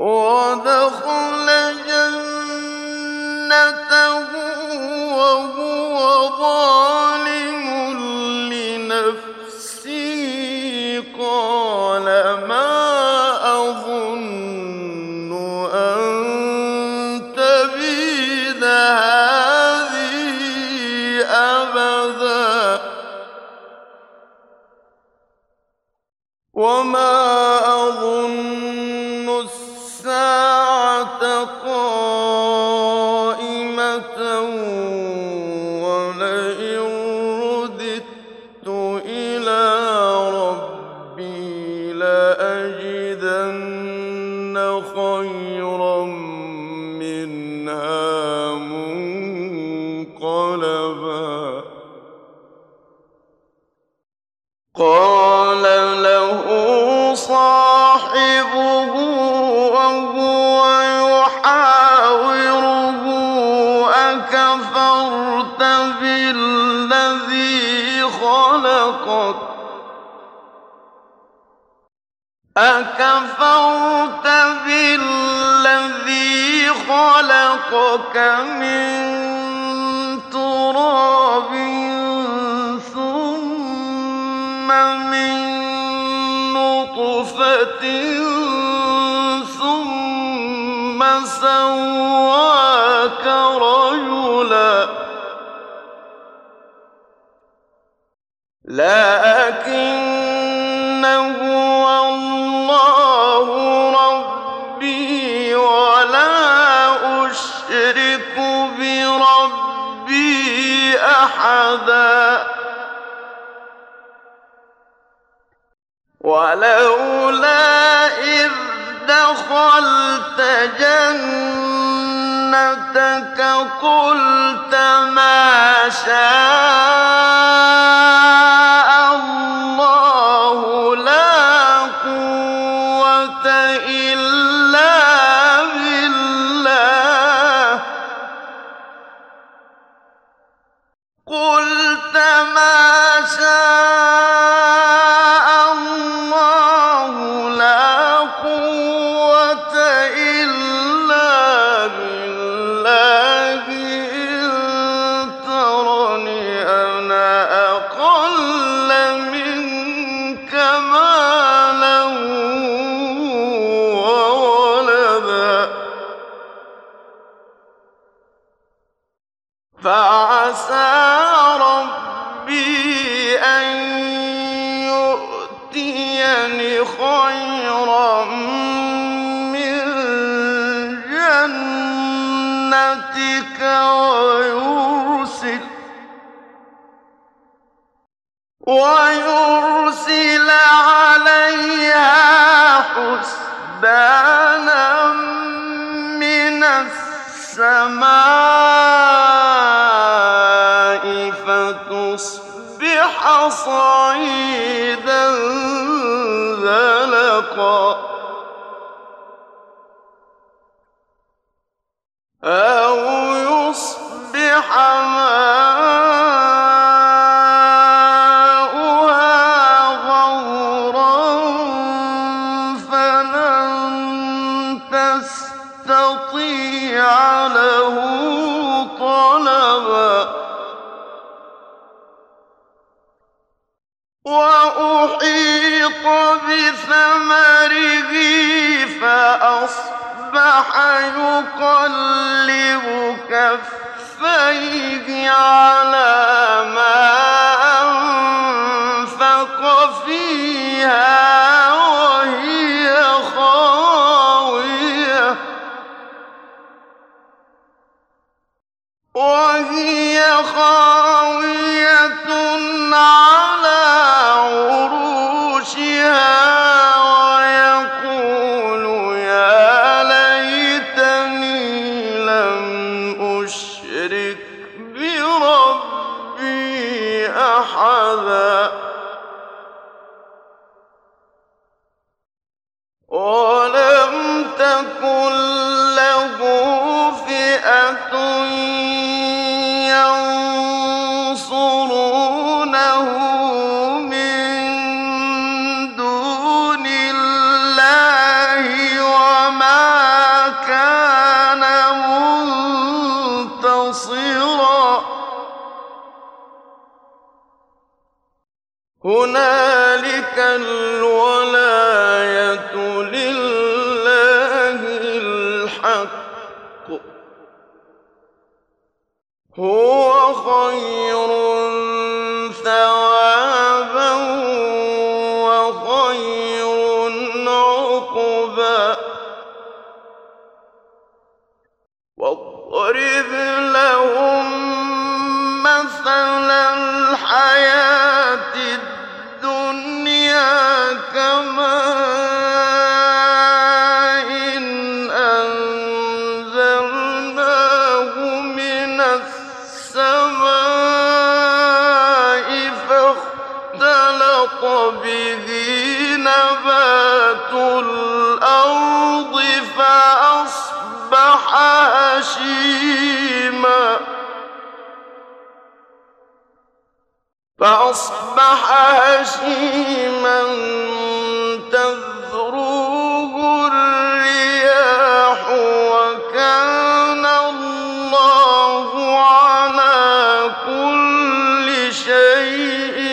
وَدَخَلَ جَنَّتَهُ وَهُوَ ظَالِمٌ لِّنَفْسِهِ قَالَ مَا أَظُنُّ أَن تَبِيدَ هَٰذِهِ أَبَدًا وَمَا أَظُنُّ السَّاعَةَ قَائِمَةً وَلَئِن رُّدِدتُّ إِلَىٰ رَبِّي لَأَجِدَنَّ خَيْرًا مِّنْهَا مُنقَلَبًا قَالَ لَهُ صَاحِبُهُ وَهُوَ يُحَاوِرُهُ أَكَفَرْتَ بِالَّذِي خَلَقَكَ مِن تُرَابٍ ثُمَّ مِن نُّطْفَةٍ ثُمَّ سَوَّاكَ رَجُلًا لَّٰكِنَّ هُوَ اللَّهُ رَبِّي وَلَا أُشْرِكُ بِرَبِّي أَحَدًا وَلَوْلَا إِذْ دَخَلْتَ جَنَّتَكَ قُلْتَ مَا شَاءَ اللَّهُ لَا قُوَّةَ إِلَّا بِاللَّهِ إِن تَرَنِ أَنَا أَقَلَّ مِنكَ مَالًا وَوَلَدًا فَعَسَىٰ رَبِّي أَن يُؤْتِيَنِ خَيْرًا مِّن جَنَّتِكَ وَيُرْسِلَ عَلَيْهَا حُسْبَانًا مِّنَ السَّمَاءِ فَتُصْبِحَ صَعِيدًا زَلَقًا أَوْ يُصْبِحَ مَاؤُهَا غَوْرًا فَلَن تَسْتَطِيعَ لَهُ طَلَبًا وَأُحِيطَ بِثَمَرِهِ فَأَصْبَحَ يُقَلِّبُ كَفَّيْهِ عَلَىٰ مَا أَنفَقَ فِيهَا وَهِيَ خَاوِيَةٌ عَلَىٰ عُرُوشِهَا وَيَقُولُ يَا لَيْتَنِي لَمْ أُشْرِكْ بِرَبِّي أَحَدًا وَلَمْ تَكُن لَّهُ فِئَةٌ يَنصُرُونَهُ مِن دُونِ اللَّهِ وَمَا هُنَالِكَ الْوَلَايَةُ لِلَّهِ الْحَقِّ ۚ هُوَ خَيْرٌ ثَوَابًا وَخَيْرٌ عُقْبًا. وَاضْرِبْ لَهُم مَّثَلَ الْحَيَاةِ الدُّنْيَا كَمَاءٍ أَنزَلْنَاهُ مِنَ السَّمَاءِ فَاخْتَلَطَ بِهِ نَبَاتُ الْأَرْضِ فَأَصْبَحَ هَشِيمًا تَذْرُوهُ الرِّيَاحُ ۗ وَكَانَ اللَّهُ عَلَىٰ كُلِّ شَيْءٍ